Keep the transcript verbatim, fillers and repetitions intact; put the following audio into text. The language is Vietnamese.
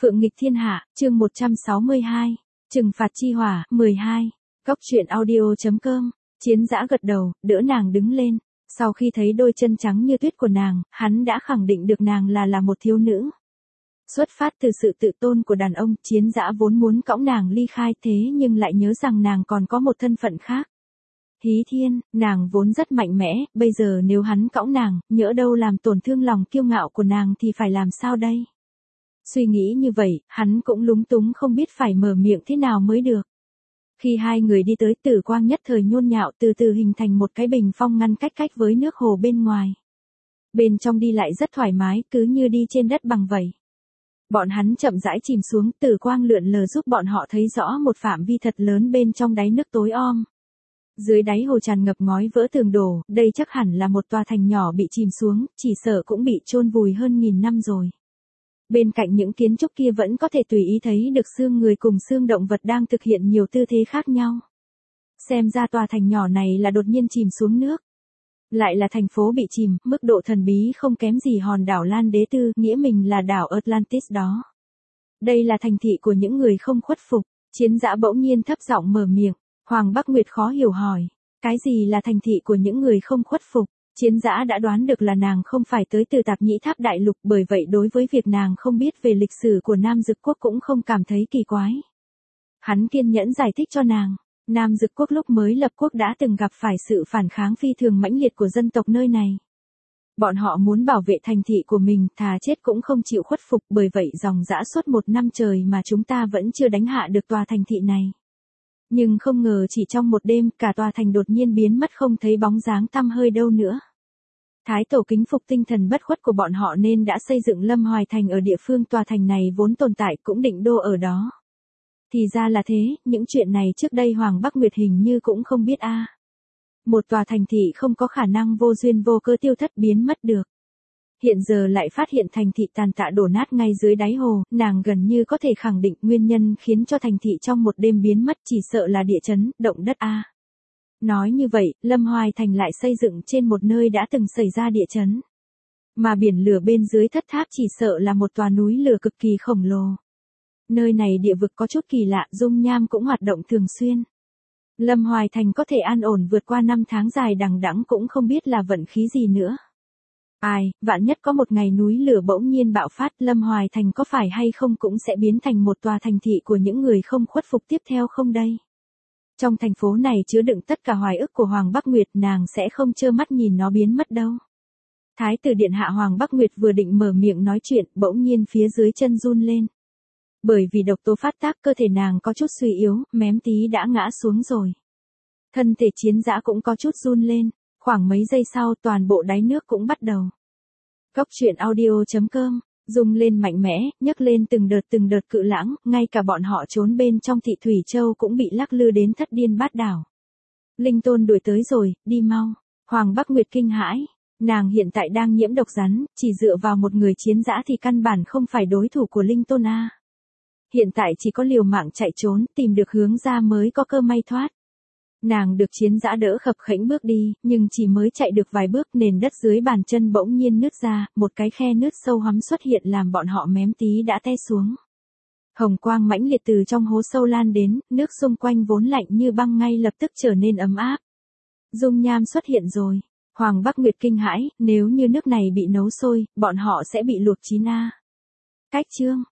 Phượng nghịch thiên hạ, chương một trăm sáu mươi hai, trừng phạt chi hỏa, mười hai, Cóc truyện audio.com, Chiến Dã gật đầu, đỡ nàng đứng lên, sau khi thấy đôi chân trắng như tuyết của nàng, hắn đã khẳng định được nàng là là một thiếu nữ. Xuất phát từ sự tự tôn của đàn ông, Chiến Dã vốn muốn cõng nàng ly khai thế nhưng lại nhớ rằng nàng còn có một thân phận khác. Hí Thiên, nàng vốn rất mạnh mẽ, bây giờ nếu hắn cõng nàng, nhỡ đâu làm tổn thương lòng kiêu ngạo của nàng thì phải làm sao đây? Suy nghĩ như vậy, hắn cũng lúng túng không biết phải mở miệng thế nào mới được. Khi hai người đi tới, Tử Quang nhất thời nhôn nhạo từ từ hình thành một cái bình phong ngăn cách cách với nước hồ bên ngoài. Bên trong đi lại rất thoải mái, cứ như đi trên đất bằng vậy. Bọn hắn chậm rãi chìm xuống, Tử Quang lượn lờ giúp bọn họ thấy rõ một phạm vi thật lớn bên trong đáy nước tối om. Dưới đáy hồ tràn ngập ngói vỡ tường đổ, đây chắc hẳn là một tòa thành nhỏ bị chìm xuống, chỉ sợ cũng bị chôn vùi hơn nghìn năm rồi. Bên cạnh những kiến trúc kia vẫn có thể tùy ý thấy được xương người cùng xương động vật đang thực hiện nhiều tư thế khác nhau. Xem ra tòa thành nhỏ này là đột nhiên chìm xuống nước. Lại là thành phố bị chìm, mức độ thần bí không kém gì hòn đảo Lan Đế Tư, nghĩa mình là đảo Atlantis đó. Đây là thành thị của những người không khuất phục. Chiến Dã bỗng nhiên thấp giọng mở miệng. Hoàng Bắc Nguyệt khó hiểu hỏi. Cái gì là thành thị của những người không khuất phục? Chiến Dã đã đoán được là nàng không phải tới từ Tạp Nhĩ Tháp Đại Lục, bởi vậy đối với việc nàng không biết về lịch sử của Nam Dực Quốc cũng không cảm thấy kỳ quái. Hắn kiên nhẫn giải thích cho nàng, Nam Dực Quốc lúc mới lập quốc đã từng gặp phải sự phản kháng phi thường mãnh liệt của dân tộc nơi này. Bọn họ muốn bảo vệ thành thị của mình, thà chết cũng không chịu khuất phục, bởi vậy dòng dã suốt một năm trời mà chúng ta vẫn chưa đánh hạ được tòa thành thị này. Nhưng không ngờ chỉ trong một đêm, cả tòa thành đột nhiên biến mất không thấy bóng dáng tăm hơi đâu nữa. Thái tổ kính phục tinh thần bất khuất của bọn họ nên đã xây dựng Lâm Hoài Thành ở địa phương tòa thành này vốn tồn tại, cũng định đô ở đó. Thì ra là thế, những chuyện này trước đây Hoàng Bắc Nguyệt hình như cũng không biết a. Một tòa thành thị không có khả năng vô duyên vô cớ tiêu thất biến mất được. Hiện giờ lại phát hiện thành thị tàn tạ đổ nát ngay dưới đáy hồ, nàng gần như có thể khẳng định nguyên nhân khiến cho thành thị trong một đêm biến mất chỉ sợ là địa chấn, động đất a. Nói như vậy, Lâm Hoài Thành lại xây dựng trên một nơi đã từng xảy ra địa chấn. Mà biển lửa bên dưới thất tháp chỉ sợ là một tòa núi lửa cực kỳ khổng lồ. Nơi này địa vực có chút kỳ lạ, dung nham cũng hoạt động thường xuyên. Lâm Hoài Thành có thể an ổn vượt qua năm tháng dài đằng đẵng cũng không biết là vận khí gì nữa. Ai, vạn nhất có một ngày núi lửa bỗng nhiên bạo phát, Lâm Hoài Thành có phải hay không cũng sẽ biến thành một tòa thành thị của những người không khuất phục tiếp theo không đây? Trong thành phố này chứa đựng tất cả hoài ức của Hoàng Bắc Nguyệt, nàng sẽ không trơ mắt nhìn nó biến mất đâu. Thái tử điện hạ Hoàng Bắc Nguyệt vừa định mở miệng nói chuyện, bỗng nhiên phía dưới chân run lên. Bởi vì độc tố phát tác cơ thể nàng có chút suy yếu, mém tí đã ngã xuống rồi. Thân thể Chiến Dã cũng có chút run lên. Khoảng mấy giây sau toàn bộ đáy nước cũng bắt đầu. Cóc truyện audio.com, rung lên mạnh mẽ, nhấc lên từng đợt từng đợt cự lãng, ngay cả bọn họ trốn bên trong thị Thủy Châu cũng bị lắc lư đến thất điên bát đảo. Linh Tôn đuổi tới rồi, đi mau. Hoàng Bắc Nguyệt kinh hãi, nàng hiện tại đang nhiễm độc rắn, chỉ dựa vào một người Chiến Dã thì căn bản không phải đối thủ của Linh Tôn a. Hiện tại chỉ có liều mạng chạy trốn, tìm được hướng ra mới có cơ may thoát. Nàng được Chiến Dã đỡ khập khẽnh bước đi, nhưng chỉ mới chạy được vài bước nền đất dưới bàn chân bỗng nhiên nứt ra, một cái khe nứt sâu hoắm xuất hiện làm bọn họ mém tí đã té xuống. Hồng quang mãnh liệt từ trong hố sâu lan đến, nước xung quanh vốn lạnh như băng ngay lập tức trở nên ấm áp. Dung nham xuất hiện rồi. Hoàng Bắc Nguyệt kinh hãi, nếu như nước này bị nấu sôi, bọn họ sẽ bị luộc chín a. Cách chương